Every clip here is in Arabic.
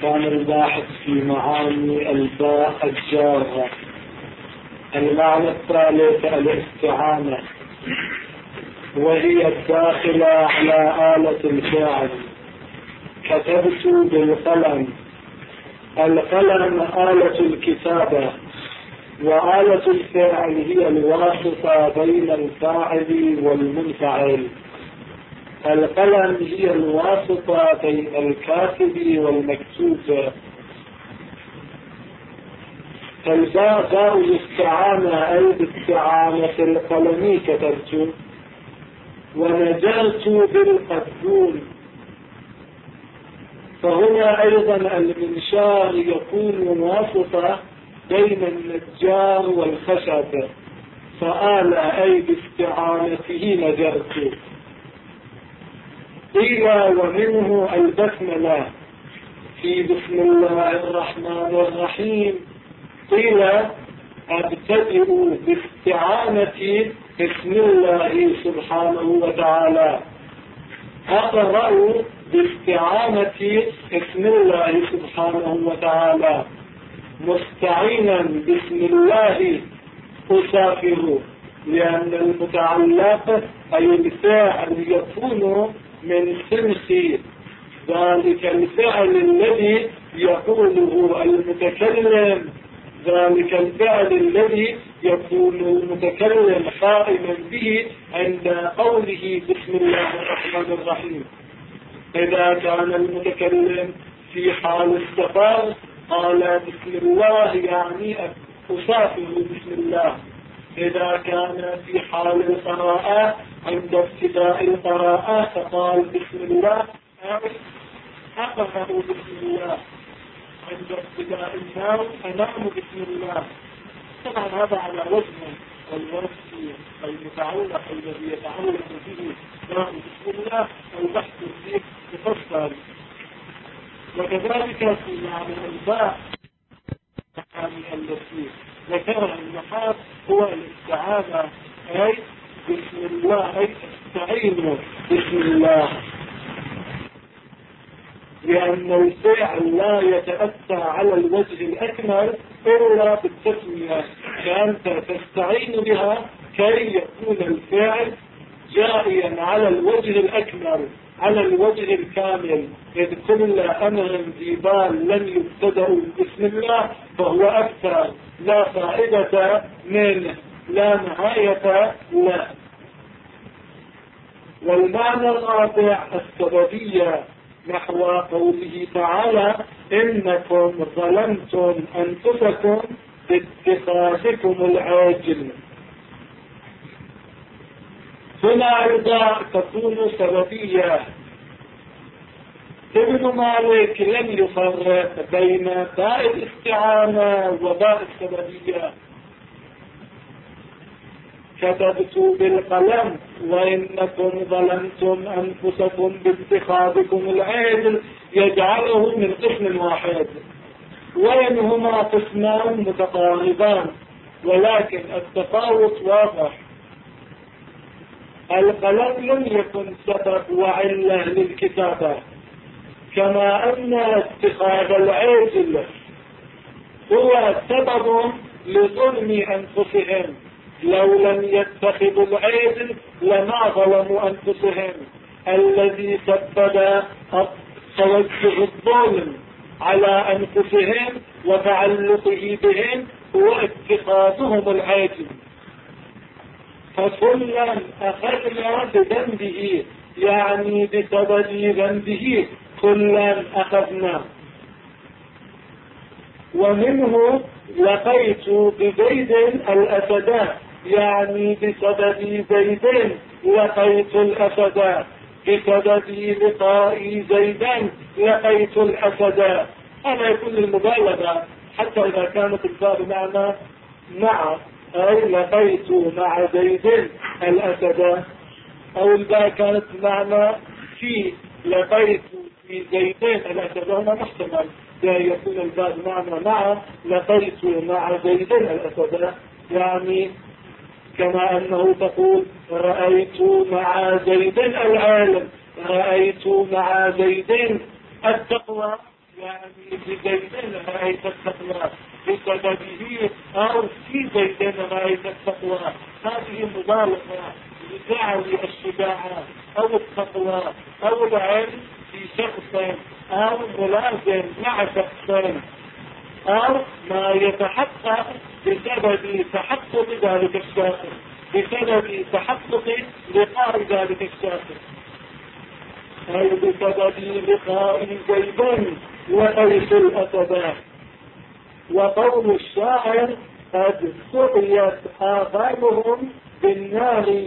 كان الباحث في معاني الباء الجارة. المعنى الثالث الاستعانة، وهي الداخلة على آلة الفعل. كتبت بالقلم. القلم آلة الكتابة، وآلة الفعل هي الواسطة بين الفاعل والمنفعل. القلم هي الواسطة بين الكاتب والمكتوب. فالباء باء الاستعانة أي باستعانة القلم كتبت. ونجلت بالقدوم، فهنا أيضا المنشار يكون واسطة بين النجار والخشب، فآل أي باستعانته نجرت. قيل ومنه البسملة في بسم الله الرحمن الرحيم. قيل أبتدئ باستعانة بسم الله سبحانه وتعالى. أقرأ باستعانة بسم الله سبحانه وتعالى. مستعينا بسم الله أسافر، لأن المتعلق أي الفاعل يكون من سنخ ذلك الفعل الذي يقوله المتكلم، ذلك الفعل الذي يكون المتكلم قائما به عند قوله بسم الله الرحمن الرحيم. إذا كان المتكلم في حال السفر قال بسم الله يعني أسافر بسم الله. إذا كان في حال القراءة عند ابتداء القراءة فقال بسم الله أقرأ بسم الله. عند ابتداء النوم أنام بسم الله. طبعا هذا على وزن الوصف المتعلق الذي يتعلق به بسم الله البحث فيه مفصل. وكذلك في معنى الباء التي ذكرها النحاة هو الاستعانة أي بسم الله، أي استعينوا بسم الله، لأن الفعل لا يتأتى على الوجه الأكمل إلا بالتسمية، فأنت تستعين بها كي يكون الفعل جاريا على الوجه الأكمل، على الوجه الكامل. إذ كل أمر ذي بال لم يبتدأ بسم الله فهو أكثر لا فائدة منه، لا نهاية له. والمعنى الرابع السببية، نحو قوله تعالى إنكم ظلمتم أنفسكم باتخاذكم العاجل. هنا أيضا تكون سببية. ابن مالك لم يفرق بين باء الاستعانة وباء السببية. كتبت بالقلم وإنكم ظلمتم أنفسكم باتخاذكم العاجل يجعله من قسم واحد، وإنهما قسمان متقاربان ولكن التفاوت واضح. القلم لم يكن سبب وعلة للكتابة، كما أن اتخاذ العاجل هو سبب لظلم أنفسهم. لو لم يتخذوا العاجل لما ظلموا أنفسهم. الذي سبب توجه الظلم على أنفسهم وتعلقه بهم هو اتخاذهم العاجل. فكلا أخذنا بذنبه، يعني بسبب ذنبه كلا أخذنا. ومنه لقيت بزيد الأسد، يعني بسبب زيد لقيت الأسد، بسبب لقاء زيدا لقيت الأسد. هذا يكون المبالغة، حتى إذا كانت الباء بمعنى مع، أي لقيت مع زيد الأسد، أو الباء كانت بمعنى في لقيت في زيدين الأسد، هنا محتمل يكون الباء بمعنى مع لقيت مع زيدين الأسد، يعني كما أنه تقول رأيت مع زيدين العالم، رأيت مع زيدين التقوى، يعني بزيدنا أي التقوى بسببه أو في زيدنا أي التقوى. هذه مبالغة لجعل الشجاعة أو التقوى أو العلم في شخص أو ملازم مع شخص أو ما يتحقق بسبب تحقق ذلك الشخص، بسبب تحقق لقاء ذلك الشخص، أي بسبب لقاء زيدين وأيش الأسباب. وقول الشاعر قد سقيت آبالهم بالنار،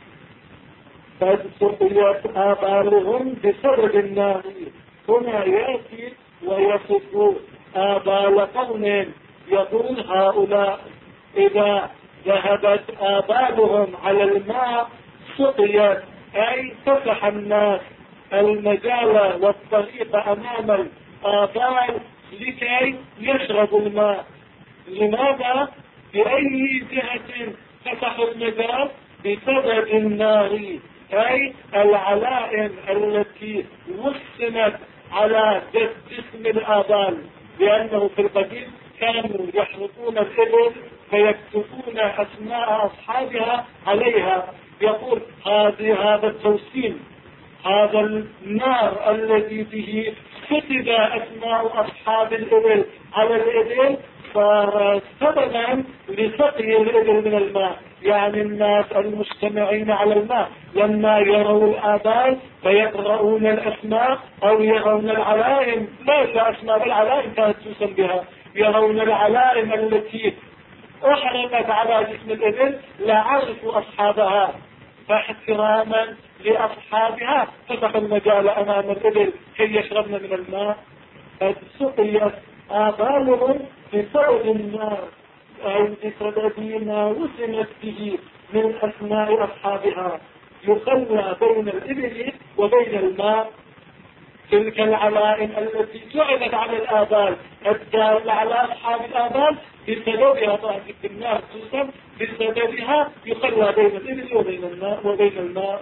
قد سقيت آبالهم بسرب النار. هنا يأتي ويصف آبال قوم، يقول هؤلاء إذا ذهبت آبالهم على الماء سقيت، أي فتح الناس المجال والطريق أمام الآبال لكي يشربوا الماء. لماذا؟ بأي جهة فتحوا المجال؟ بسبب النار، أي العلائم التي وسمت على جسم الآبال، لأنه في القديم كانوا يحرقون الإبل فيكتبون أسماء أصحابها عليها. يقول هذا التوسيم، هذا النار الذي به كتب أسماء أصحاب الإبل على الإبل صار سببا لسقي الإبل من الماء. يعني الناس المجتمعين على الماء لما يروا الآبال فيقرؤون الأسماء أو يرون العلائم، لا أسماء العلائم كانت توسم بها، يرون العلائم التي أحرقت على جسم الإبل لا عرفوا أصحابها، فاحتراما لأصحابها فتحوا المجال أمام الإبل كي يشربن من الماء. قد سقيت آبالهم بسبب النار، أو بسبب ما وسمت به من أسماء أصحابها. يخلى بين الإبل وبين الماء تلك العلائم التي جعلت على الآبال الدالة على أصحاب الآبال، بسببها ضعف النار توسم، بسببها يخلى بين الإبل وبين الماء.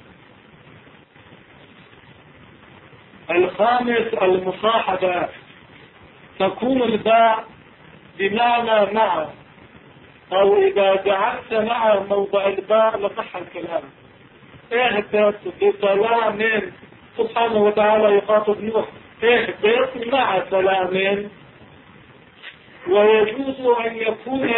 الخامس المصاحبة، تكون الباء بمعنى مع، أو إذا جعلت مع موضع الباء لصح الكلام. اهبط بسلام، سبحانه وتعالى يخاطب نوح اهبط مع سلام. ويجوز أن يكون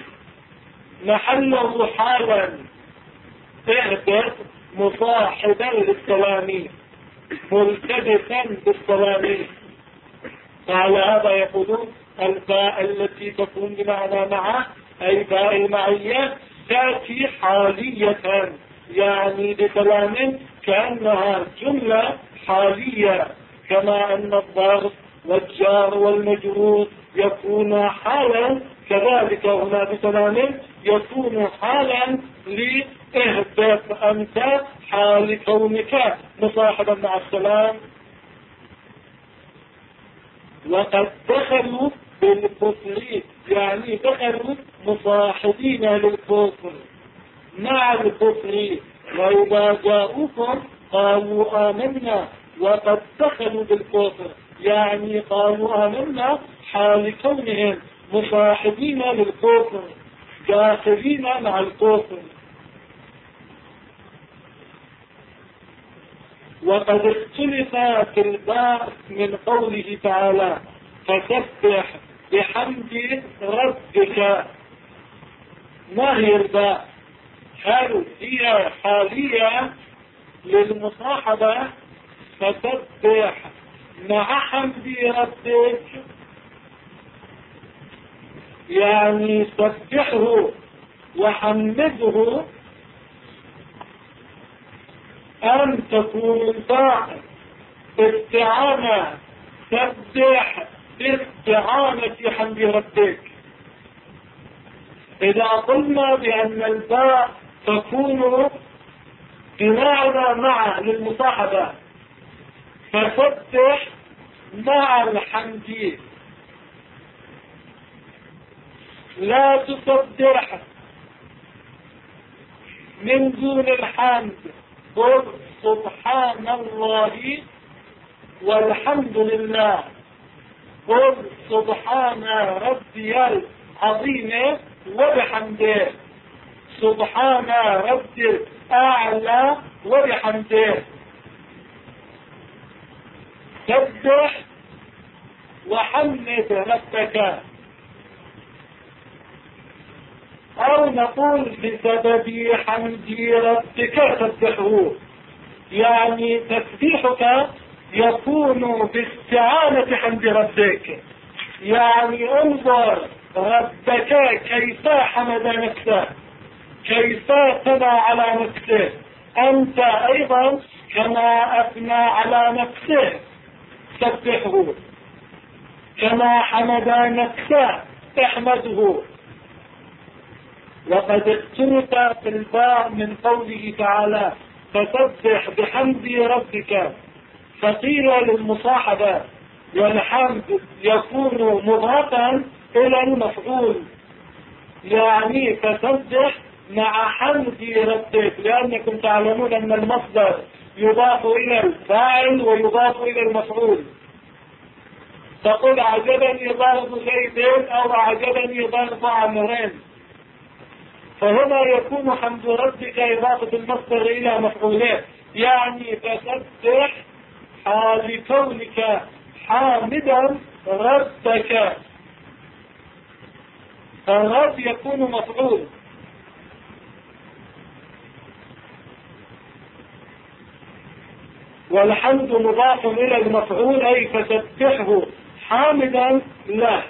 محله حالا، اهبط مصاحبا للسلام ملتبسا بالسلام. فعلى هذا يقولون الباء التي تكون بمعنى مع، أي باء المعية، تأتي حالية، يعني بكلام كأنها جملة حالية، كما أن الظرف والجار والمجرور يكون حالا، كذلك هنا بكلام يكون حالا لإهبط أنت حال كونك مصاحبا مع السلام. وقد دخلوا بالكفر، يعني دخلوا مصاحبين للكفر مع الكفر، وإذا جاءوكم قالوا آمنا وقد دخلوا بالكفر، يعني قالوا آمنا حال كونهم مصاحبين للكفر داخلين مع الكفر. وقد اختلف في الباء من قوله تعالى فسبح بحمد ربك. ما هي الباء؟ هل هي حالية للمصاحبة فسبح مع حمد ربك، يعني سبحه وحمده، أم تكون الباء استعانة سبح باستعانة حمد ربك؟ إذا قلنا بأن الباء تكون بمعنى مع للمصاحبة فسبح مع الحمد، لا تسبح من دون الحمد، قل سبحان الله والحمد لله، قل سبحان ربي العظيم وبحمده، سبحان ربي الأعلى وبحمده. سبح وحمد ربك. أو نقول بسبب حمد ربك سبحه، يعني تسبيحك يكون باستعانة حمد ربك. يعني انظر ربك كيف حمد نفسه، كيف ثنى على نفسه، أنت أيضا كما أثنى على نفسه سبحه، كما حمد نفسه احمده. وقد اختلف في الباء من قوله تعالى فسبح بحمد ربك، فقيل للمصاحبة، والحمد يكون مضافا إلى المفعول، يعني فسبح مع حمد ربك، لأنكم تعلمون أن المصدر يضاف إلى الفاعل ويضاف إلى المفعول. تقول عجبني ضرب زيدين أو عجبني ضرب عمرين، فهنا يكون حمد ربك إضافة المصدر إلى مفعوله، يعني فسبح حال كونك حامدا ربك، فالرب يكون مفعول. والحمد مضاف إلى المفعول، أي فسبحه حامدا له.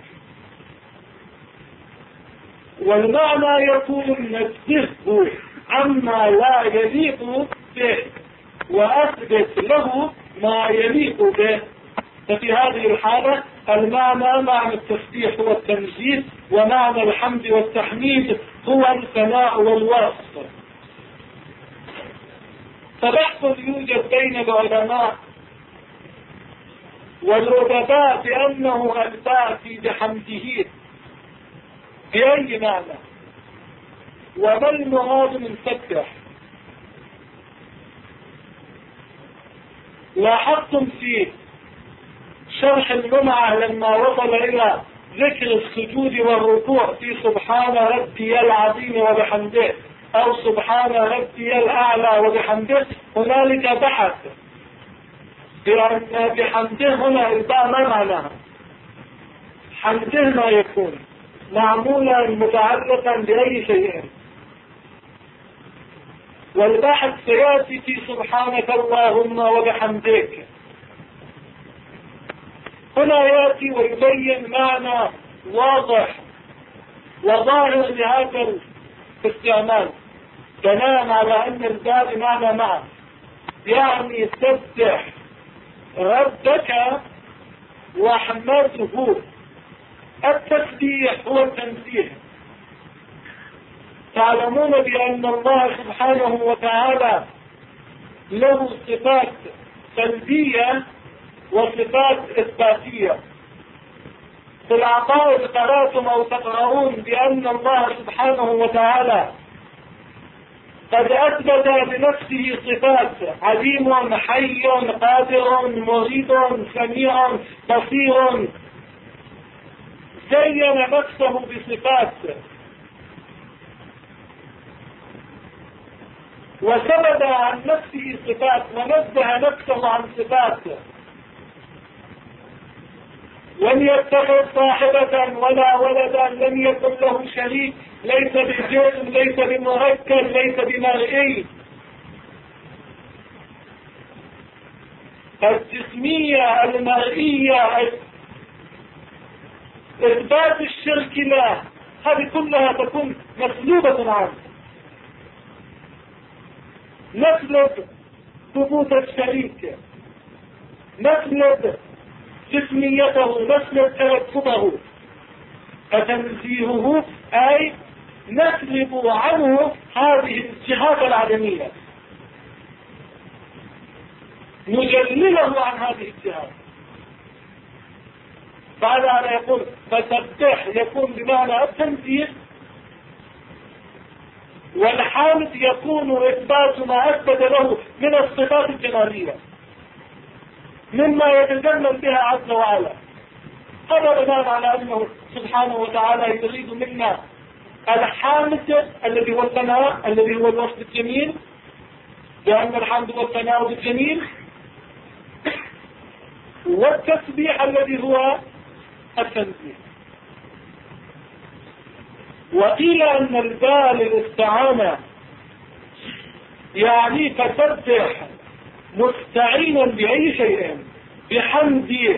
والمعنى يكون نزهه عما لا يليق به وأثبت له ما يليق به. ففي هذه الحالة المعنى معنى التسبيح هو التنزيه، ومعنى الحمد والتحميد هو الثناء والوصف. فبحث يوجد بين العلماء والأدباء بأنه الباقي بحمده بأي معنى، وما المراد من سبح. لاحظتم في شرح المنعة لما وصل إلى ذكر السجود والركوع في سبحان ربي العظيم وبحمده أو سبحان ربي الأعلى وبحمده، هنالك بحث بأن بحمده هنا الباء ما معناها. حمده ما يكون معمولا متعلقا بأي شيء، والبحث سيأتي في سبحانك اللهم وبحمدك. هنا يأتي ويبين معنى واضح وظاهر لهذا الاستعمال، بناء على أن الباء معنى معه، يعني سبح ربك واحمده. التسبيح هو التنزيه. تعلمون بأن الله سبحانه وتعالى له صفات سلبية وصفات إثباتية. في العقائد قرأتم أو تقرؤون بأن الله سبحانه وتعالى قد أثبت لنفسه صفات عليم حي قادر مريد سميع بصير، زين نفسه بصفات وثبت عن نفسه صفات ونزه نفسه عن صفات. لم يتخذ صاحبة ولا ولدا، لم يكن له شريك، ليس بجسم، ليس بمركب، ليس بمرئي. الجسمية المرئية إثبات الشرك له، هذه كلها تكون مسلوبة عنه. نسلب ثبوت الشريك، نسلب جسميته، نسلب تركبه. فتنزيهه أي نسلب عنه هذه الجهات العدمية، نجلله عن هذه الجهات. بعد أن يقول فسبح يكون بمعنى التنزيه، والحامد يكون إثبات ما أثبت له من الصفات الجمالية مما يتجمل بها عز وعلا. هذا بناء على أنه سبحانه وتعالى يريد منا الحامد الذي هو الثناء الذي هو الوصف الجميل، لأن الحمد والثناء بالجميل، والتسبيح الذي هو التنزيه. وقيل أن الباء للاستعانة يعني فسبح مستعينا بأي شيء بحمد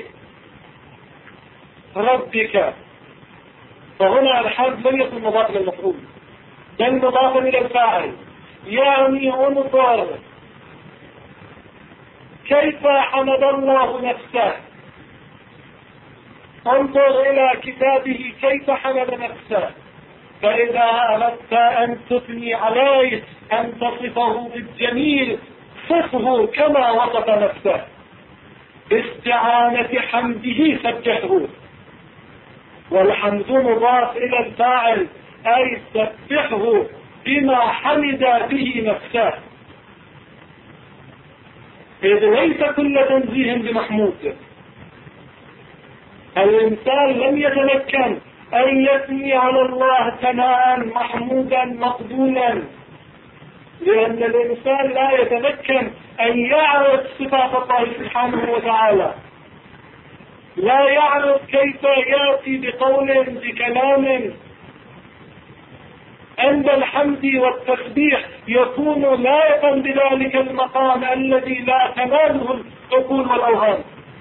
ربك، فهنا الحمد لم يكن مضاف الى المفعول بل مضاف الى الفاعل. يعني انظر كيف حمد الله نفسه، انظر الى كتابه كيف حمد نفسه. فاذا اردت ان تثني عليه ان تصفه بالجميل صفه كما وصف نفسه باستعانة حمده سبحه. والحمد مضاف الى الفاعل اي سبحه بما حمد به نفسه، إذ ليس كل تنزيه بمحمود. الإنسان لم يتمكن أن يثني على الله ثناء محمودا مقبولا، لأن الإنسان لا يتمكن أن يعرف صفات الله سبحانه وتعالى، لا يعرف كيف يأتي بقول بكلام عند الحمد والتسبيح يكون لائقا بذلك المقام الذي لا تناله العقول والأوهام.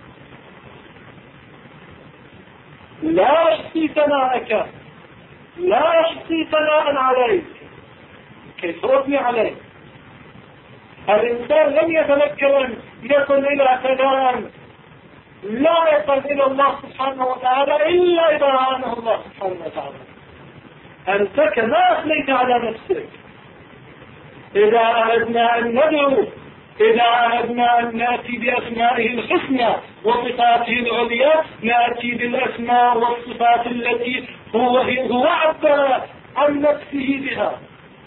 لا أحصي ثناءك، لا أحصي ثناء عليك، كيف أثني عليك؟ الإنسان لم يتمكن أن يصل إلى ثناء لائقا إلى الله سبحانه وتعالى إلا إذا أعانه الله سبحانه وتعالى. أنت كما أثنيت على نفسك. إذا أردنا أن ندعو، إذا أردنا أن نأتي بأسمائه الحسنى وصفاته العليا، نأتي بالأسماء والصفات التي هو عبر عن نفسه بها: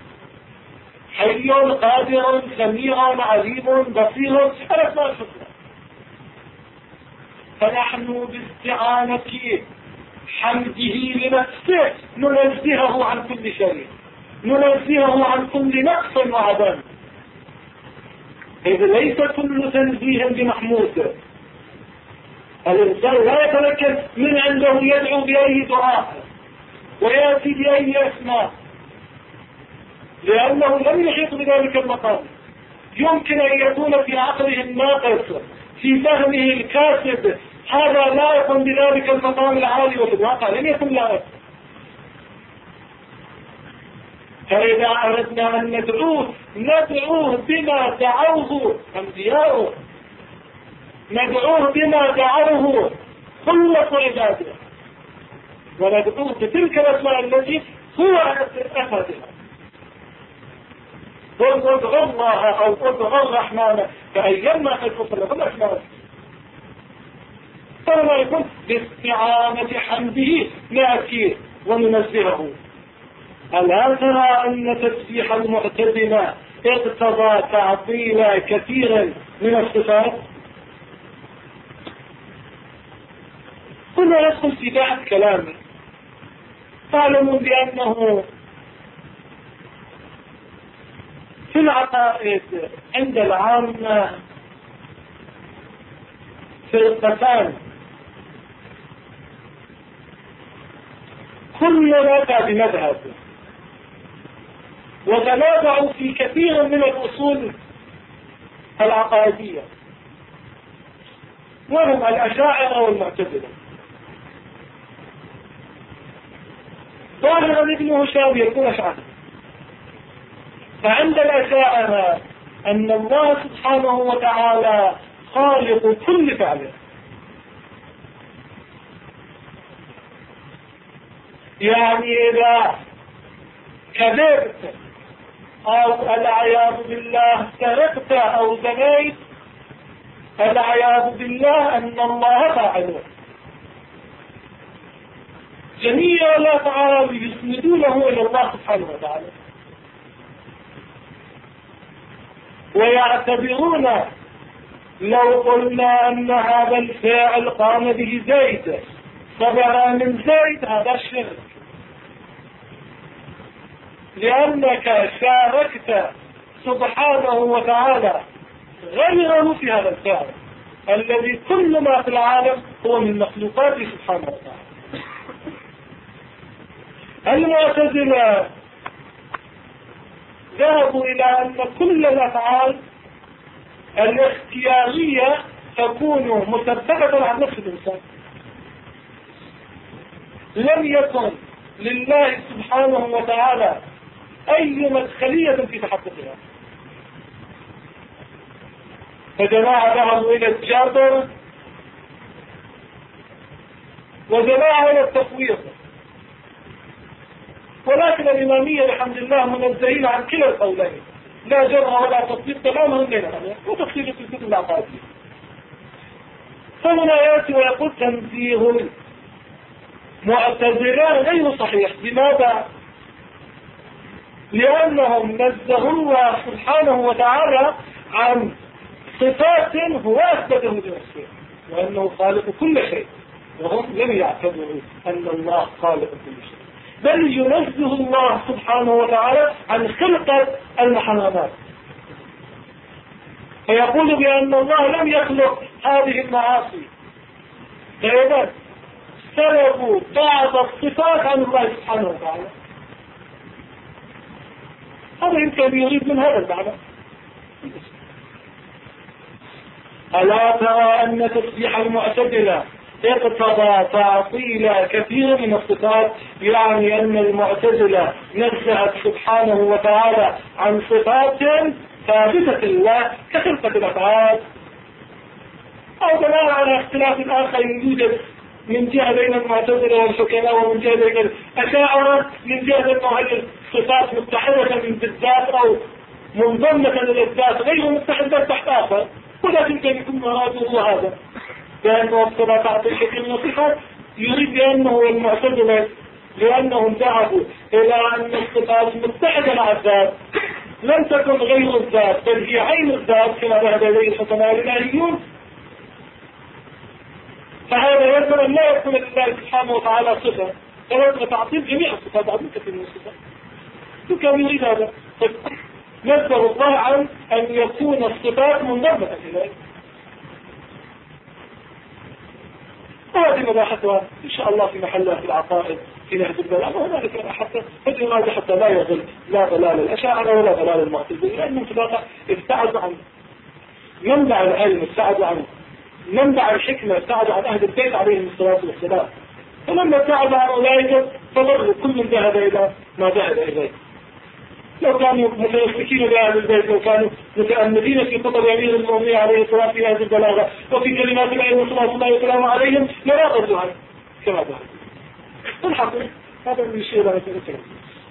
حي قادر سميع عليم بصير، الأسماء الحسنى. فنحن باستعانة حمده لنفسه ننزهه عن كل شيء، ننزهه عن كل نقص وعدم، إذ ليس كل تنزيه بمحمود. الإنسان لا يتمكن من عنده يدعو بأي دعاء ويأتي بأي أسماء، لأنه لم يحيط بذلك المقام. يمكن أن يكون في عقله الناقص، في فهمه الكاسد، هذا لائق بذلك المقام العالي، وفي الواقع لم يكن لائق. فإذا أردنا أن ندعوه بما دعوه أنبياؤه، ندعوه بما دعوه خلص عباده، وندعوه بتلك الأسماء التي هو أتى بها. قل ادعوا الله أو ادعوا الرحمن فأيما تدعو فله الأسماء. فلما يكون باستعانة حمده نأتي وننزهه. ألا ترى أن تسبيح المعتزلة اقتضى تعطيل كثيرا من الصفات؟ كنا ندخل في بعض كلامه. تعلمون بأنه في العقائد عند العامة فرقتان، كل رجع بمذهب، وتنازعوا في كثير من الأصول العقائدية، وهم الأشاعرة والمعتزلة. ظاهرا ابن هشام يكون أشاعرة. فعند الأشاعرة أن الله سبحانه وتعالى خالق كل فعل، يعني إذا كذبت أو العياذ بالله سرقت أو زنيت، العياذ بالله أن الله فاعله. جميع الأفعال يسندونه إلى الله سبحانه وتعالى، ويعتبرون لو قلنا أن هذا الفاعل قام به زيد طبعا من زيد هذا الشرك، لأنك شاركت سبحانه وتعالى غيره في هذا الفعل الذي كل ما في العالم هو من مخلوقاته سبحانه وتعالى. المعتزلة ذهبوا إلى أن كل الأفعال الاختيارية تكون مسببة عن نفس الإنسان، لم يكن لله سبحانه وتعالى أي مدخلية في تحققها. فجماعة ذهبوا إلى الجبر وجماعة إلى التفويض، ولكن الإمامية الحمد لله منزهين عن كلا القولين، لا جرى ولا تفويض تماما بينهم وتفصيل في الكتب العقائدية. فهنا يأتي ويقول تنزيه المعتزلة غير صحيح. لماذا؟ لأنهم نزهوا الله سبحانه وتعالى عن صفات هو أثبته بنفسه وأنه خالق كل شيء، وهم لم يعتبروا أن الله خالق كل شيء، بل ينزه الله سبحانه وتعالى عن خلقة المحرمات، فيقول بأن الله لم يخلق هذه المعاصي، فإذا سلبوا بعض الصفات عن الله سبحانه وتعالى. هذا يمكن يريد من هذا المعنى. ألا ترى أن تسبيح المعتزلة اقتضى تعطيل كثير من الصفات، يعني أن المعتزلة نزهت سبحانه وتعالى عن صفات ثابتة الله كخلقة الأفعال، أو بناء على اختلاف آخر يوجد من جهة بين المعتزلة والحكماء، ومن جهة بين الأشاعرة من جهة أنه هل الصفات متحدة من الذات أو منضمة للذات غير متحدة تحت آخر، ولكن كان يكون مراده هذا، لأنه اقتضى تعطيل كثير من الصفات. يريد بأنه المعتزلة لأنهم ذهبوا إلى أن الصفات متحدة مع الذات لم تكن غير الذات بل هي عين الذات كما ذهب إليه الحكماء الإلهيون، فهذا يجب أن لا يكون لله سبحانه وتعالى صفة، فلازم تعطيل جميع الصفات عن كثير من الصفات. كان يريد هذا، نزه الله عن أن يكون الصفات منضمة إليه. وهذه مباحثها إن شاء الله في محلها في العقائد في نهج البلاغة، وهنالك حتى لا يضل لا ضلال الأشاعرة ولا ضلال المعتزلة، لأنهم في الواقع ابتعدوا عن منبع العلم، ابتعدوا عن منبع الحكمة، ابتعدوا عن أهل البيت عليهم الصلاة والسلام. فلما ابتعدوا عن أولئك فضلوا كل من ذهب إلى ما ذهب إليه. لو كانوا متمسكين بأهل البيت، لو كانوا متأملين في خطب أمير المؤمنين عليه الصلاة في هذه البلاغة وفي كلمات العلم صلى الله عليه وسلم عليهم لراغبوا عنه كما ذهب. الحقيقة هذا من الشيء لا يتذكر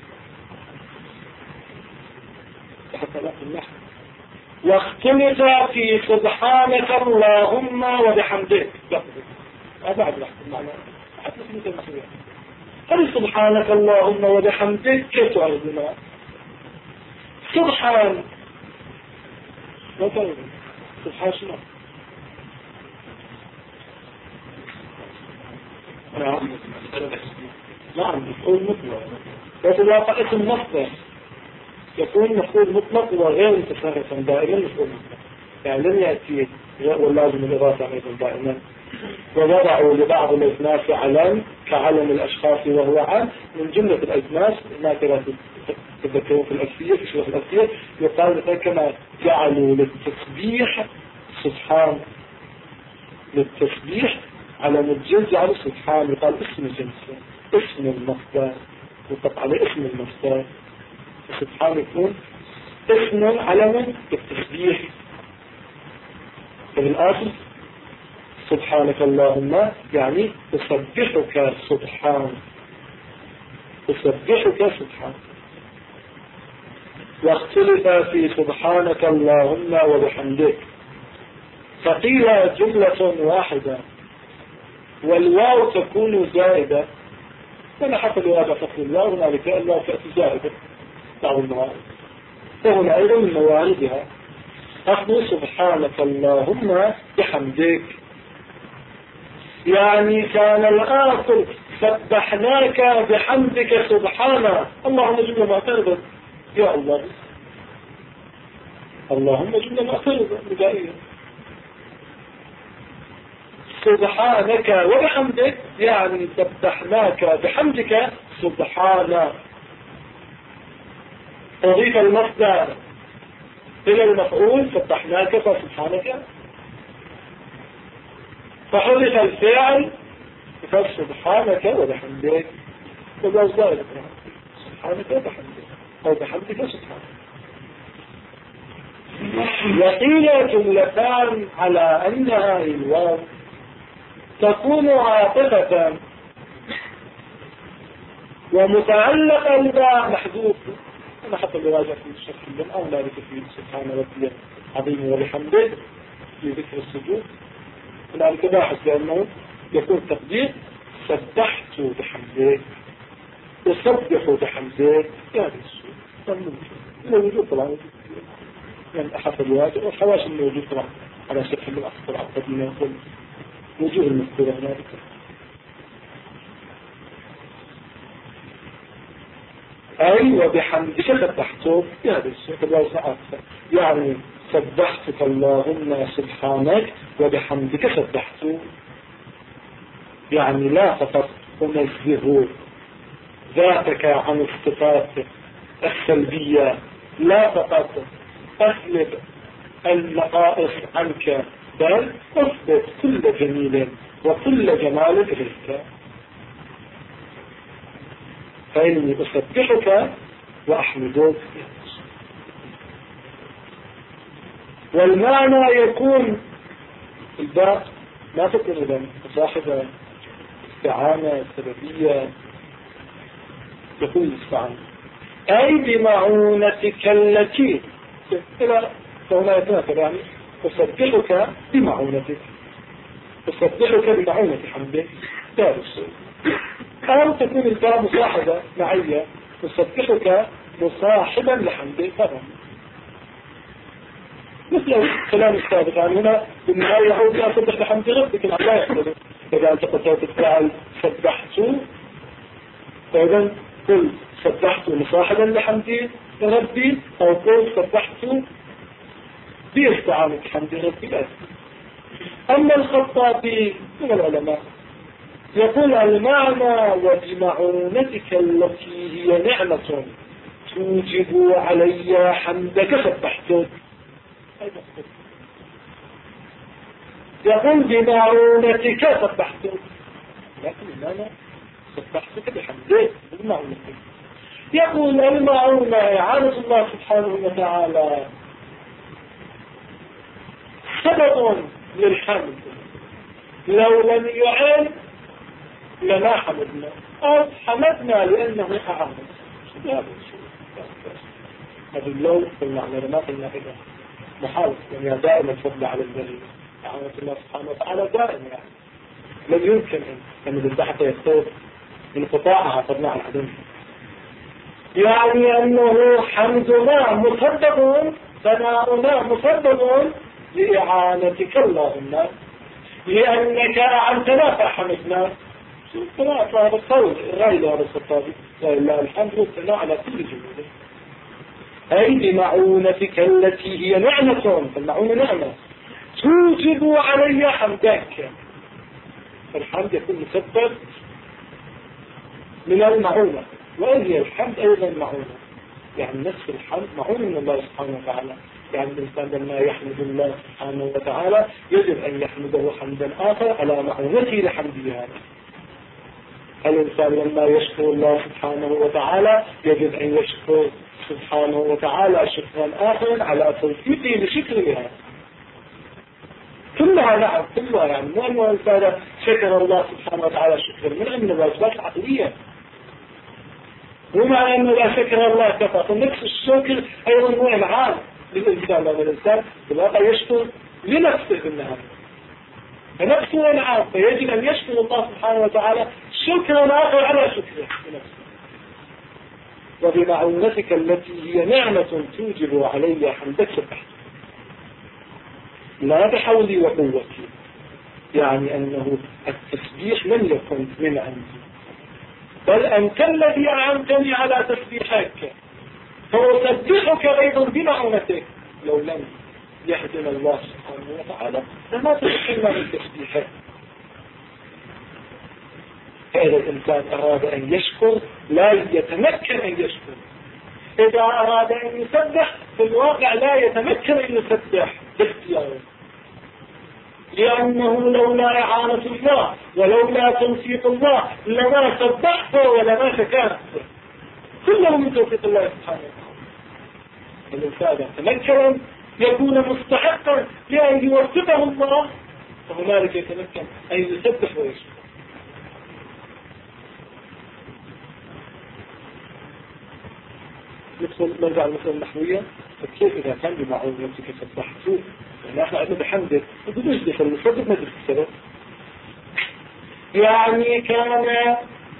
حتى لا النحو. واختلف في سبحانك اللهم وبحمدك. هذا عبد المعنى حتى مثل المسؤولية. هل سبحانك اللهم وبحمدك كيف تعرضنا؟ سبحان لا تعرض سبحان شنو؟ نعم مفعول مطلق، بس الواقع اسم مصدر يكون مفعول مطلق وغير متصرفا دائما مفعول مطلق، يعني لم يأتي واللازم الإضافة أيضا دائما. ووضعوا لبعض الأجناس علم كعلم الأشخاص وهو عام من جملة الأجناس ناكرة تذكرون في الألفية في شرح الألفية يقال كما جعلوا للتسبيح سبحان، للتسبيح علم الجنس على سبحان يقال اسم الجنس اسم المصدر يطلق عليه اسم المصدر، سبحان يكون اسم علم للتسبيح. فبالآخر سبحانك اللهم يعني أسبحك سبحان، أسبحك سبحان. واختلف في سبحانك اللهم وبحمدك، فقيل جملة واحدة والواو تكون زائدة، فأنا حصل هذا فقل الواو هنالك الواو تأتي زائدة بعض الموارد، فهنا أيضا من مواردها أخذ سبحانك اللهم بحمدك، يعني كان الآخر سبحناك بحمدك سبحانه. اللهم جل معترضا يا الله، اللهم جل معترضا بدائيا سبحانك وبحمدك، يعني سبحناك بحمدك سبحانه. أضيف المصدر إلى المفعول سبحناك فسبحانك، فحذف الفعل فسبحانك وبحمدك، وبالزائد سبحانك وبحمدك أو بحمدك سبحانك. وقيل جملتان على أنها الواو تكون عاطفة ومتعلقة بها محذوف. أنا حتى براجع في الشكل أو لا ذكر في سبحان ربي العظيم وبحمده في ذكر السجود، هنالك باحث لأنه يكون تقدير سبحت بحمده وسبح بحمده، يعني السجود الوجود طبعا من أحد الواجب والحواش الموجود طبعا على شكل من أكثر عقدين يقول وجوه المذكورة هنالك. أي وبحمدك سبحته، يعني الشيء يعني سبحتك اللهم سبحانك وبحمدك سبحته، يعني لا فقط أنزه ذاتك عن الصفات السلبية، لا فقط أسلب النقائص عنك، بل أثبت كل جميل وكل جمال إليك. فإني أسبحك وأحمدك. والمعنى يكون الباء ما تكون إذن صاحبة استعانة سببية، يكون الاستعانة أي بمعونتك التي إلى فهنا يتناكر، يعني أسبحك بمعونتك، أسبحك بمعونة حمدك دارس. أو تكون الباء مصاحبة معية، أسبحك مصاحبا لحمدك فهم، مثل الكلام السابق. يعني هنا بالنهاية يعود إلى سبح بحمد ربك، لا يحدث إذا أنت قلت تفعل سبحت، فإذا قل سبحت مصاحبا لحمد ربي، أو قل سبحت باستعانة حمد ربي لا. أما الخطابي من العلماء يقول المعنى وبمعونتك التي هي نعمة توجب علي حمدك سبحتك. يقول بمعونتك سبحتك، لكن أنا سبحتك بحمدك بمعونتك. يقول المعونة إعانة الله سبحانه وتعالى سبب للحمد، لو لم يعين لما حمدنا، أو حمدنا لأنه أعانة. هذا اللو في المعنى لما قلنا إذا محاول، يعني دائما الفضل على الذي إعانة الله سبحانه وتعالى دائما، يعني لم يمكن أن البحث يستوى انقطاعها فضلا عن عدمها، يعني أنه حمدنا مسبب، ثناؤنا مسبب لإعانتك اللهم، لأنك أعنتنا فحمدنا. هذا القول غير هذا الخطابي، لا الحمد والثناء على كل جميل، أي بمعونتك التي هي نعمة، فالمعونة نعمة توجب علي حمدك. الحمد يكون مسبب من المعونة، وإن هي الحمد أيضا معونة، يعني نفس الحمد معونة من الله سبحانه وتعالى. يعني الإنسان لما يحمد الله سبحانه وتعالى يجب أن يحمده حمدا آخر على معونته لحمده هذا. الإنسان لما يشكر الله سبحانه وتعالى يجب أن يشكر سبحانه وتعالى شكرا آخر على توفيقه لشكره هذا. كلها نعم، كلها يعني مو أنه الإنسان شكر الله سبحانه وتعالى شكرا من الواجبات العقلية، ومع أنه لا شكر الله كفى، فنفس الشكر أيضا هو إنعام للإنسان، لأن الإنسان بالواقع يشكر لنفسه بالنهاية، فنفسه إنعام، فيجب أن يشكر الله سبحانه وتعالى شكرا آخر على شكره لنفسه. وبمعونتك التي هي نعمة توجب علي حمدك سبحت، لا بحولي وقوتي، يعني أنه التسبيح لم يكن من عندي، بل أنت الذي أعنتني على تسبيحك، فأسبحك أيضا بمعونتك. لو لم يهدنا الله سبحانه وتعالى لما تمكنا من تسبيحه. فإذا الإنسان أراد أن يشكر لا يتمكن أن يشكر، إذا أراد أن يسبح في الواقع لا يتمكن أن يسبح باختياره، لأنه لولا إعانة الله ولولا توفيق الله لما سبحته ولما شكرته، كله من توفيق الله سبحانه وتعالى. الإنسان يتمكن يكون مستحقا لأن يوفقه الله، فهنالك يتمكن أن يسبح ويشكر. نرجع المثل النحوية، فكيف إذا كان بمعونتك سبحته؟ يعني احنا قلنا بحمدك بدوش دخل الصدق ما درس السبب، يعني كان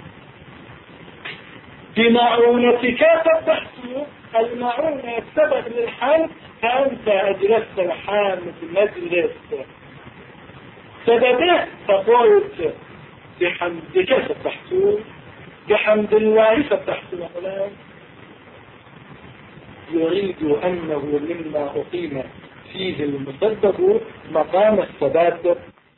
بمعونتك سبحته. المعونة السبب للحمد، فأنت أجلست الحامد مجلس سببه، فقلت بحمدك سبحته، بحمد الله سبحته. مثلا يريد أنه مما أقيم فيه المسبب مقام السبب.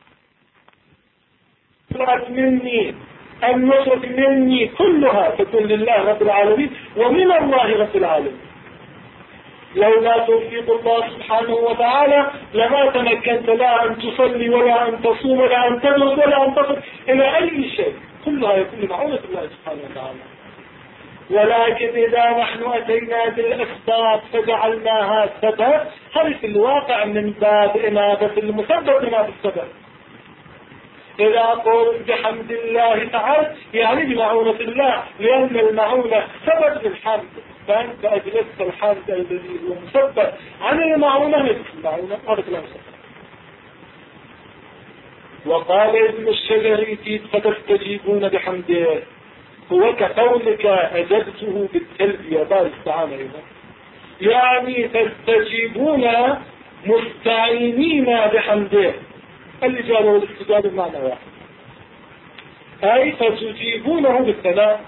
طلعت مني النصر مني كلها تكون لله رب العالمين ومن الله رب العالمين. لولا توفيق الله سبحانه وتعالى لما تمكنت لا أن تصلي ولا أن تصوم ولا أن تدرس ولا أن تصل إلى أي شيء، كلها يكون معونة الله سبحانه وتعالى. ولكن إذا نحن أتينا بالأسباب فجعلناها سبب، هل في الواقع من باب إنابة المسبب إنابة السبب. إذا قلت بحمد الله تعالى يعني بمعونة الله، لأن المعونة سبب للحمد، فأنت أجلست الحمد الذي هو مسبب عن المعونة مثل المعونة هذا كلام سبب. وقال ابن الشجري فتستجيبون بحمده، هو كقولك أجبته بالتلبية بار استعانة إذا، يعني تستجيبون مستعينين بحمده. الإجابة والاستجابة بمعنى واحد، أي فتجيبونه بالثناء.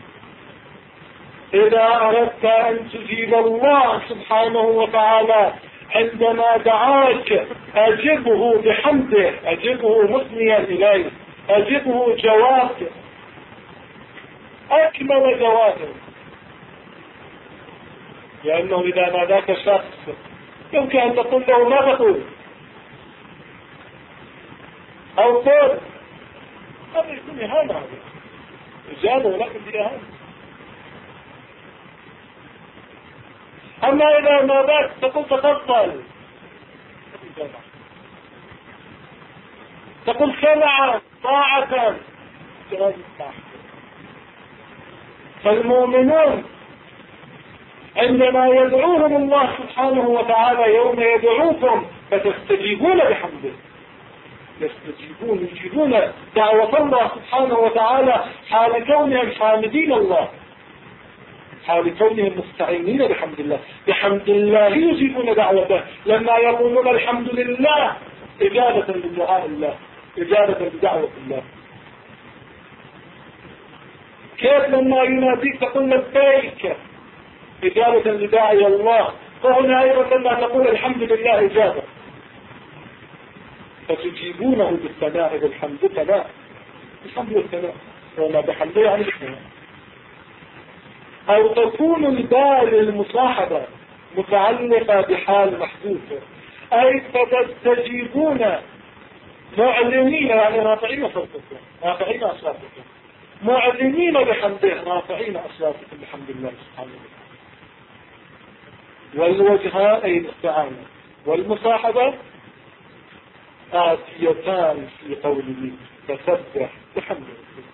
إذا أردت أن تجيب الله سبحانه وتعالى عندما دعاك أجبه بحمده، أجبه مثنيا إليه، أجبه جوابه أكمل جوابه. لأنه إذا ناداك شخص يمكن أن تقول له ما تقول أو قول، هذا يكون إهانة، هذا إجابة ولكن دي إهانة. أما إذا ناداك تقول تفضل، تقول سمعا طاعة، فالمؤمنون عندما يدعوهم الله سبحانه وتعالى يوم يدعوكم فتستجيبون بحمده، يجيبون دعوة الله سبحانه وتعالى حال كونهم حامدين الله، حال كونهم مستعينين بحمد الله. بحمد الله يجيبون دعوته، لما يقولون الحمد لله إجابة لدعاء الله، إجابة لدعوة الله. كيف لما يناديك تقول لبيك إجابة لداعي الله، فهنا أيضا لما تقول الحمد لله إجابة، فتجيبونه بالثناء بالحمد ثناء، الحمد والثناء وما بحمده يعني الثناء. أو تكون البال المصاحبة متعلقة بحال محدوثة، أي فتستجيبون معلنين يعني رافعين صوتكم، رافعين أصواتكم، معلنين بحمده رافعين أصواتكم بحمد الله سبحانه وتعالى. والوجهان أي الاستعانة والمصاحبة آتيتان في قوله فسبح بحمد ربك.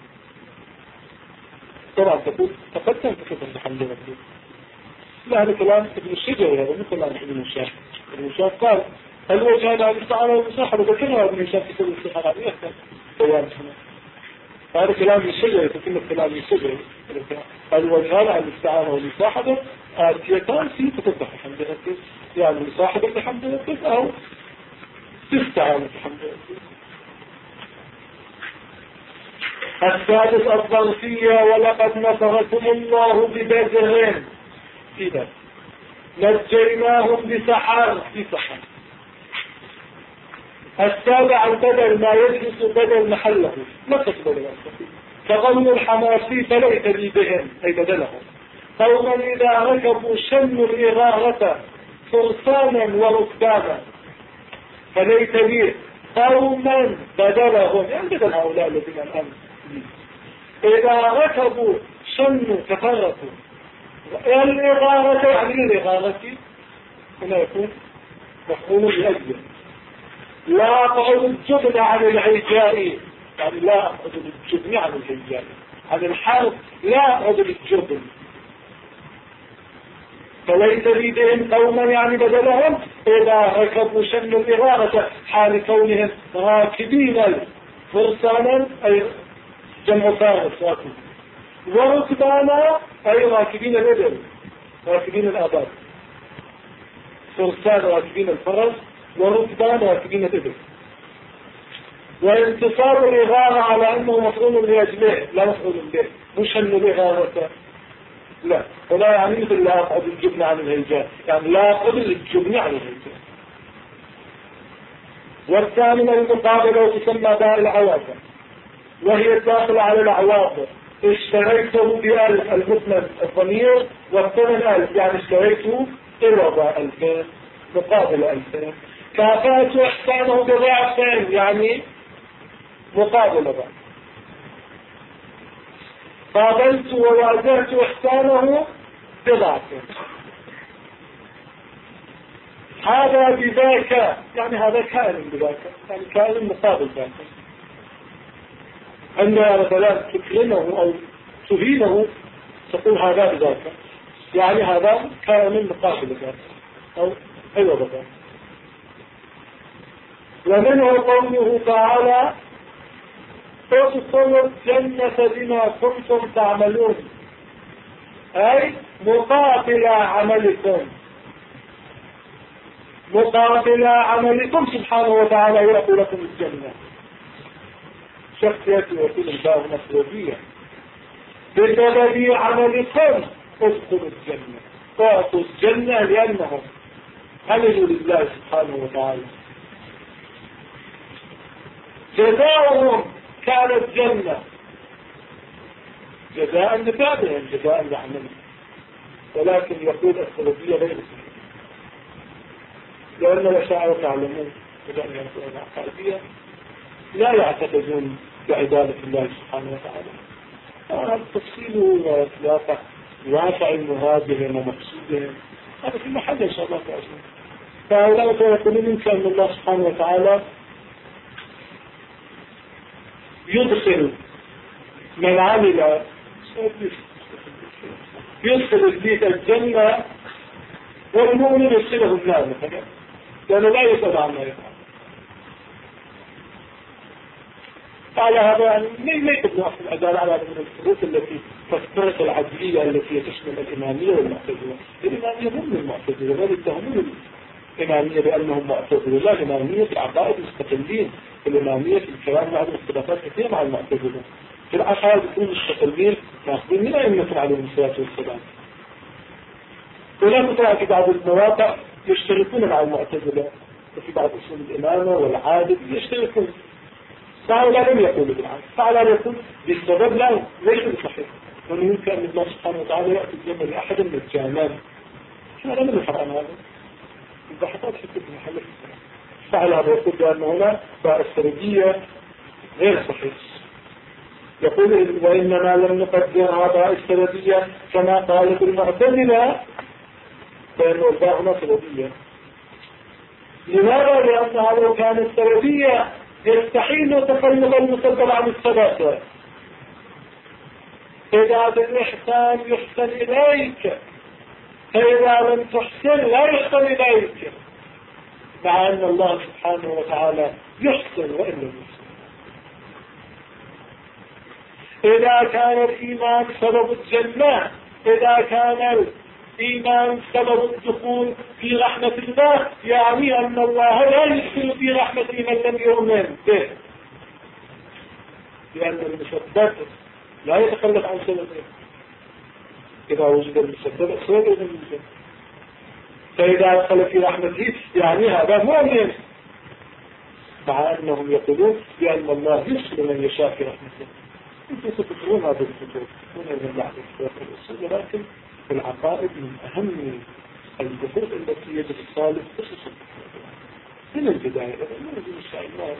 طبعا تقول تقدم تسبح بحمد ربك، لا هذا كلام ابن الشجري، هذا مثل كلام ابن الشاف. ابن الشاف قال الوجهان على الاستعانة والمصاحبة، ذكرها ابن الشاف في كل الاستحالات يحتاج بيان سنة. هذا كلام الشجري، تكلم كلام الشجري. الوجهان على الاستعانة والمصاحبة آتيتان في تسبح بحمد ربك، يعني مصاحبة بحمد ربك أو تستعانة بحمد ربك. السادس الظرفية، ولقد نصركم الله ببدر إذا نجيناهم بسحر في سحر. السابع البدل ما يجلس بدل محله لا تقبل الأسفل كغم الحماسي فليس لي بهم أي بدلهم. قوما إذا ركبوا شنوا الإغارة فرسانا وركبانا فليس لي قوما بدلهم يعني بدل هؤلاء الذين الآن إذا ركبوا شنوا تفرقوا. الإغارة يعني الإغارة هنا يكون مفهوم لأجل لا أقعد الجبن عن العجاء يعني لا أقعد الجبن عن العجاء عن الحرب لا أقعد الجبن. فليس بهم قوما يعني بدلهم إذا ركبوا شنوا الإغارة حال كونهم راكبين فرسانا أي جمع فارس راكب وركبانا أي راكبين الإبل راكبين الآباد فرسان راكبين الفرس وركبان راكبين الإبل. وانتصار الإغارة على أنه مفعول لأجله لا مفعول به مش أنه الإغارة لا ولا يعني مثل لا أقعد الجبن عن الهيجاء يعني لا أقعد الجبن عن الهيجاء. والثامنة المقابلة وتسمى دار العواطف وهي الداخلة على الأعواض. اشتريته بألف المثنى الضمير والثمن ألف يعني اشتريته إرضى ألفين مقابل ألفين. كافأت إحسانه بضعفين يعني مقابل ضعف. قابلت ووازنت إحسانه بضعفين. هذا بذاك يعني هذا كائن بذاك يعني كائن مقابل ذاك. عندما مثلا تكرمه أو تهينه تقول هذا بذاك يعني هذا كائن مقابل ذاك أو أيوة ذاك. ومنه قوله تعالى ادخلوا الجنة بما كنتم تعملون أي مقابل عملكم مقابل عملكم سبحانه وتعالى يلقي لكم الجنة. شخصيات وكل الباب مسؤولية بسبب عملكم ادخلوا الجنة تعطوا الجنة لأنهم عملوا لله سبحانه وتعالى. جزاؤهم كانت جنة جزاء لتابعهم جزاء لعملهم. ولكن يقول السلفية غير صحيح لأن الأشاعرة يعلمون بأن يكون العقائدية لا يعتقدون بعبادة الله سبحانه وتعالى. هذا تفصيله واسع المهاجرين ومقصودهم هذا في محل إن شاء الله تعالى. فهؤلاء يقولون يمكن أن الله سبحانه وتعالى يدخل من عمل يدخل البيت الجنة والمؤمن يدخله النار مثلا لأنه لا يسأل عما يفعل. على هذا يعني ليس بنفس الأداء على من الفروق التي تفترق العدلية التي تشمل الإمامية والمعتزلة. الإمامية هم المعتزلة لا يتهمون الإمامية بأنهم معتزلة لا الإمامية في عقائد مستقلين. الإمامية في الكلام مع اختلافات كثيرة مع المعتزلة. في العقائد يكونوا مستقلين ماخذين من أئمة عليهم الصلاة والسلام. ولا ترى في بعض المواقع يشتركون مع المعتزلة وفي بعض أصول الإمامة والعادل يشتركون. فهؤلاء لم يقولوا بالعكس فعلا يقول بالسبب لا ليس بصحيح وأنه يمكن أن الله سبحانه وتعالى يأتي الجنة لأحد من الجامان. احنا لا نبحث عن هذا البحثات في كل محل فعلا هذا يقول بأن هنا فالسردية غير صحيح. يقول وإنما لم نقدر أعضاء السردية كما قالت المعتزلة فإنه الباء هنا سردية. لماذا؟ لأنها لو كانت سردية يستحيل تقلب المسبب عن الثلاثة. إذا بالإحسان يحسن إليك فإذا لم تحسن لا يحسن إليك مع أن الله سبحانه وتعالى يحسن وإن لم يحسن. إذا كان الإيمان سبب الجنة إذا كان الإيمان سبب الدخول في رحمة الله يعني أن الله لا يدخل في رحمة من لم يؤمن به. لأن المسبب لا يتخلف عن سببه. إذا وجد المسبب سبب المسبب، فإذا أدخل في رحمته يعني هذا مؤمن، مع أنهم يقولون بأن الله يسلم من يشاء في رحمته. أنتم تذكرون هذا الكتب هنا من بعد الرسول، ولكن في العقائد من أهم البحوث التي يجب الطالب خصوصا من البداية من الشيء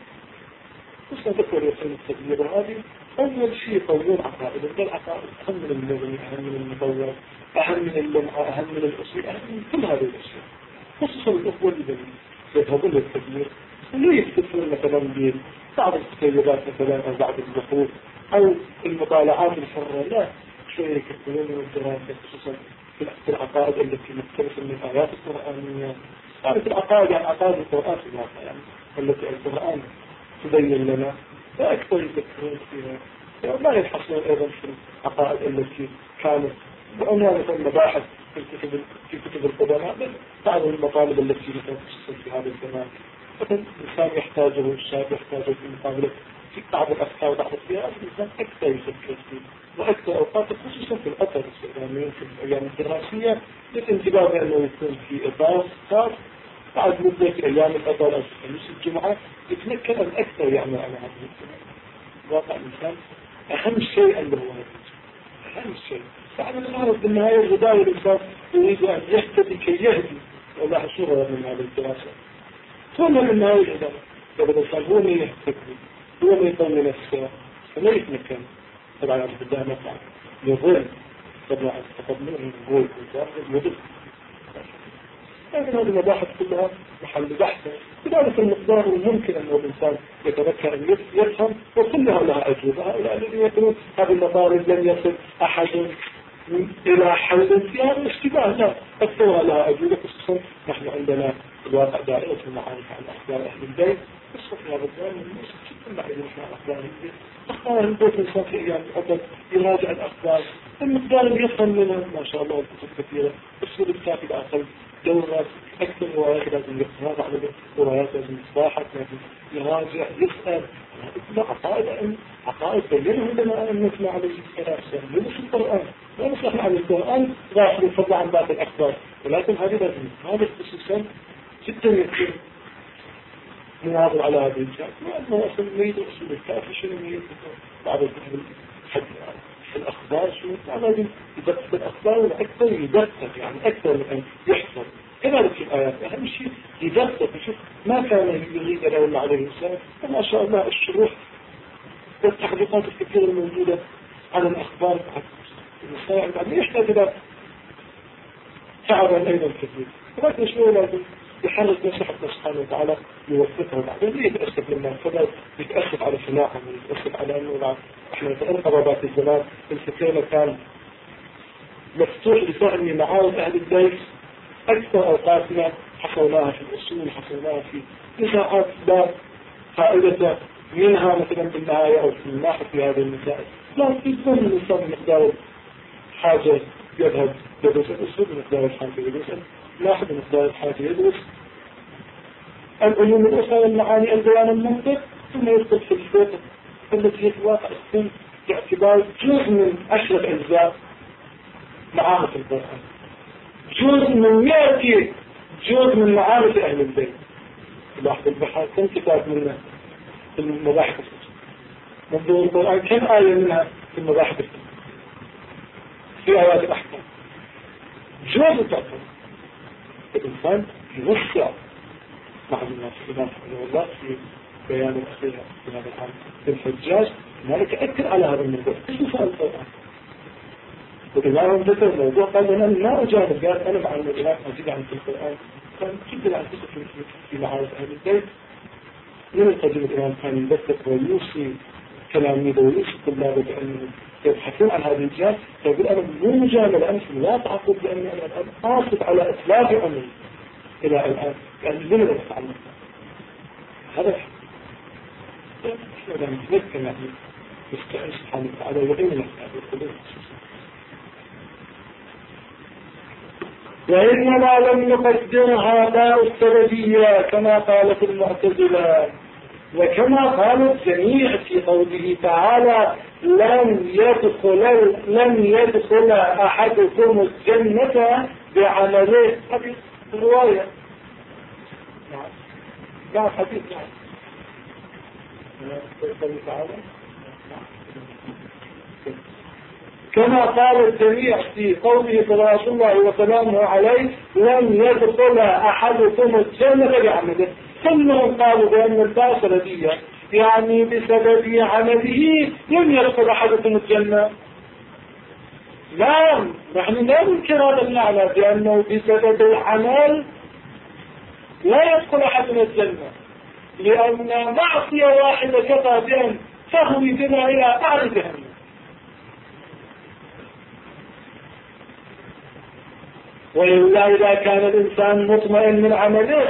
خصوصا ذكر يسلم التدبير هذه أول شيء قولون عقائد. العقائد أهم من المغني، أهم من المطور، أهم من اللمعة، أهم من الأصول، أهم من كل هذه الأشياء. خصوصا الأخوة اللي يذهبون للتدبير لا يكتفون مثلا بعض الكتيبات مثلا أو بعض البحوث أو المطالعات الحرة، لا، شوية يكتفون من الدراسة خصوصا في العقائد التي مختلفة من الآيات القرآنية. يعني في العقائد يعني عقائد القرآن في الواقع يعني التي القرآن تبين لنا فأكثر يفكرون فيها، لا يبحثون أيضا في العقائد التي كانت بعنوان المباحث في كتب القدماء، بل بعض المطالب التي تخصص في هذا الزمان. مثلا الإنسان يحتاجه، الشاب يحتاجه في مقابلة في بعض الأفكار وبعض السياسات، الإنسان أكثر يفكر فيه وأكثر أوقات خصوصا في الأثر يعني في الأيام الدراسية للانتباه بأنه يكون في إطار خاص. بعد مدة في أيام الأطار أو في خميس الجمعة يتمكن أن أكثر يعمل على هذه الجمعة. واقع الإنسان أهم شيء عنده هو أهم شيء. بعد الغرض بالنهاية الغداء الإنسان يريد أن يهتدي كي يهدي، والله صورة من هذه الدراسة ثم من النهاية الغداء. إذا الإنسان هو من يهتدي هو من يطمن نفسه فلا يتمكن. طبعا الغداء نفع يظل طبعا تقدمه يقول يظل. لكن هذه المباحث كلها محل بحث بذلك المقدار الممكن أن الإنسان يتذكر أن يفهم، وكلها لها أجوبة. هؤلاء الذين يقولون هذه المطالب لن يصل أحد إلى حل في هذا الاشتباه، لا، أكثرها لها أجوبة. خصوصا نحن عندنا الواقع دائرة المعارف عن أخبار أهل البيت، قصة في هذا الزمان من الناس جدا معلومة عن أخبار البيت. أخبار البيت الإنسان في أيام الأبد يراجع الأخبار المقدار اللي يفهم منها ما شاء الله الكتب كثيرة، أسلوب الكاتب أقل دورات أكثر روايات لازم يقرأ على روايات لازم يصاحب لازم يراجع يسأل. لا عقائد بينه لنا أن نسمع عليه الكلام ليس القرآن، لا نسمع على القرآن ظاهر الفضل عن بعض الأخبار، ولكن هذه لازم هذا خصوصا جدا يكون مناظر على هذه الجهات. لأنه أصلا يريد أصول الكافي شنو يريد بعض الأخبار شنو لازم يدقق الأخبار والأكثر يدقق يعني أكثر من أن يحفظ. كذلك في الآيات أهم شيء يدقق يشوف ما كان يريد له عليه السلام. وما شاء الله الشروح والتحقيقات الكثيرة الموجودة على الأخبار المستمع بعد يحتاج إلى تعبا أيضا كثير، ولكن شنو لازم يحرك نفسه حتى سبحانه وتعالى يوفقه. بعدين ليه يتأسف لما كذا يتأسف على سماعهم ويتأسف على أنه إحنا نتألم قرابات الزمان الفكرة كان مفتوح لفهم معارض أهل البيت. أكثر أوقاتنا حصلناها في الأصول، حصلناها في نزاعات لا فائدة منها مثلا بالنهاية أو في الناحية في هذه المسائل. لا يكون الإنسان مقدار حاجة يذهب يدرس الأصول، مقدار الحاجة يدرس لاحظ مقدار الحاجة يدرس العلوم الأخرى والمعاني البيان المنطق، ثم يدخل في الفقه التي هي في الواقع تكون باعتبار جزء من 10 أجزاء معارف القرآن، جزء من يأتي جزء من معارف أهل البيت. لاحظ البحث كم كتاب منها في المباحث منظور القرآن، كم آية منها في المباحث في آيات الأحكام، جزء تأثير الإنسان يوسع مع الناس. الإمام رحمه الله في بيان الأخير في هذا العام بالحجاج مالك أكد على هذا الموضوع. إيش نسأل القرآن؟ والإمام ذكر الموضوع قال أنا ما أجاهد، قال أنا مع الإمام أجيب عن القرآن كان جدا عن قصة في معارف أهل البيت. من القديم الإمام كان يدقق ويوصي تلاميذه ويوصي طلابه بأنهم يبحثون عن هذه الجهات. فيقول أنا مو مجاملة، أنا في الواقع أقول بأني أنا الآن قاصد على إطلاق عمري إلى الآن لأن لم أتعلم هذا إحنا نتذكر يعني نستعين سبحانه وتعالى وإن نحتاج القلوب. وإنما لم نقدرها لا السببية كما قالت المعتزلة، وكما قال الجميع في قوله تعالى لن يدخل أحدكم الجنة بعمله. هذه رواية لا حديث كما قال الجميع في قوله صلى الله وسلامه عليه لن يدخل أحدكم الجنة بعمله. كلهم قالوا بأن الباطل دي يعني بسبب عمله لن يدخل أحدكم الجنة. لا، نحن لا ننكر هذا المعنى بأنه بسبب العمل لا يدخل أحدنا الجنة، لأن معصية واحدة كفى بأن تهوي بنا إلى أعلى جهنم. وإلا إذا كان الإنسان مطمئن من عمله،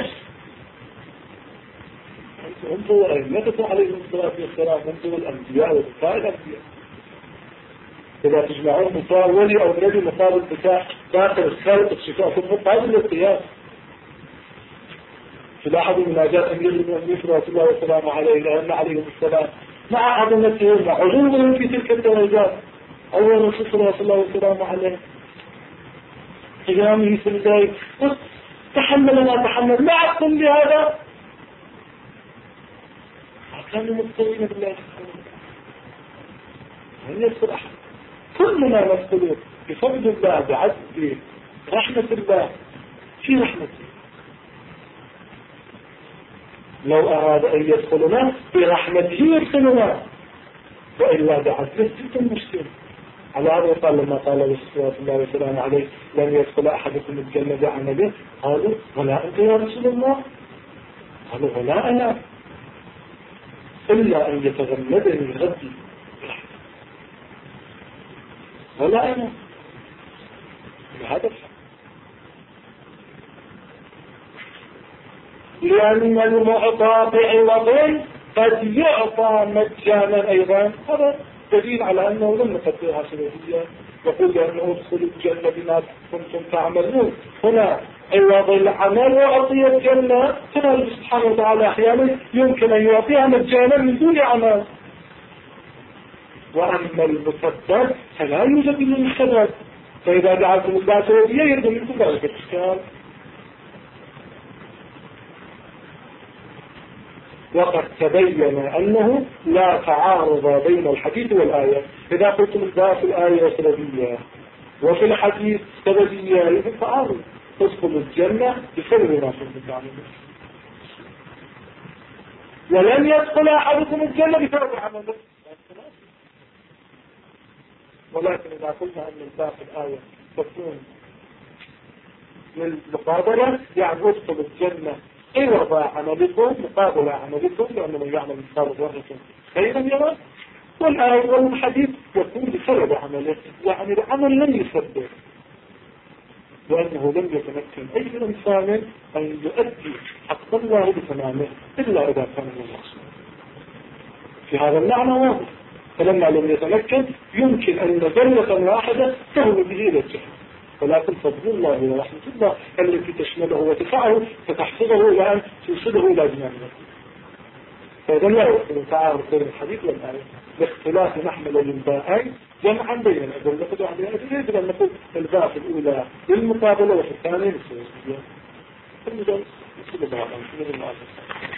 أنتم أئمتكم عليهم الصلاة والسلام، أنتم الأنبياء وبكاء الأنبياء، إذا تجمعون بكاء ولي أو نبي مقابل بكاء داخل الخلق الشفاء في مقابل القياس. تلاحظوا مناجاة أمير المؤمنين صلى الله وسلامه عليه لأن عليهم السلام مع عظمتهم وعلومهم في تلك الدرجات. أول رسول صلى الله وسلامه عليه قيامه في الليل تحمل ما تحمل، ما أقسم بهذا كانوا مستوين بالله من يذكر أحد. كلنا نذكر بفضل الله بعدل برحمة الله في رحمته. لو أراد أن يدخلنا برحمته يدخلنا، وإلا بعدله جدا مشكلة. على هذا قال لما قال رسول الله وسلام عليه لن يدخل أحدكم الجنة بعمله، قالوا ولا أنت يا رسول الله؟ قالوا ولا أنا، إلا أن يتغمدني غدي ولا أنا. بهذا لأن المعطى بعوض قد يعطى مجانا أيضا. هذا دليل على أنه لم نقدرها سلوكيا، يقول بأنه ادخلوا الجنة بما كنتم تعملون. هنا عوض العمل وأعطي الجنة، هنا سبحانه وتعالى أحيانا يمكن أن يعطيها مجانا من دون عمل. وأما المسدد فلا يوجد من السدد، فإذا جعلتم الباس ودية يرد منكم ذلك الإشكال. وقد تبين أنه لا تعارض بين الحديث والآية. إذا قلتم الباس الآية سببية وفي الحديث سببية يجب تعارض. تدخل الجنة بسبب ما كنتم تعملون، ولن يدخل أحدكم الجنة بسبب عمله. ولكن إذا قلنا أن الباس الآية تكون للمقابلة، يعني ادخل الجنة عوض عملكم مقابل عملكم، لأن من يعمل مثقال ذرة خيرا يرى. والآية والحديث يكون بسبب عمله، يعني العمل لم يسبب، لأنه لم يتمكن أي إنسان أن يؤدي حق الله بتمامه إلا إذا كان من المقصود. في هذا المعنى واضح. فلما لم يتمكن يمكن أن ذرة واحدة تهوي به إلى الجهل، ولكن فضل الله ورحمة الله التي تشمله وتسعه فتحفظه إلى أن توصله إلى جنانه. فإذا لا يمكن تعارض بين الحديث والآية باختلاف نحمل للباءين جمعا بين الأدلة وعلى الأدلة. يجب أن نقول الباء في الأولى للمقابلة وفي الثانية للسوسية.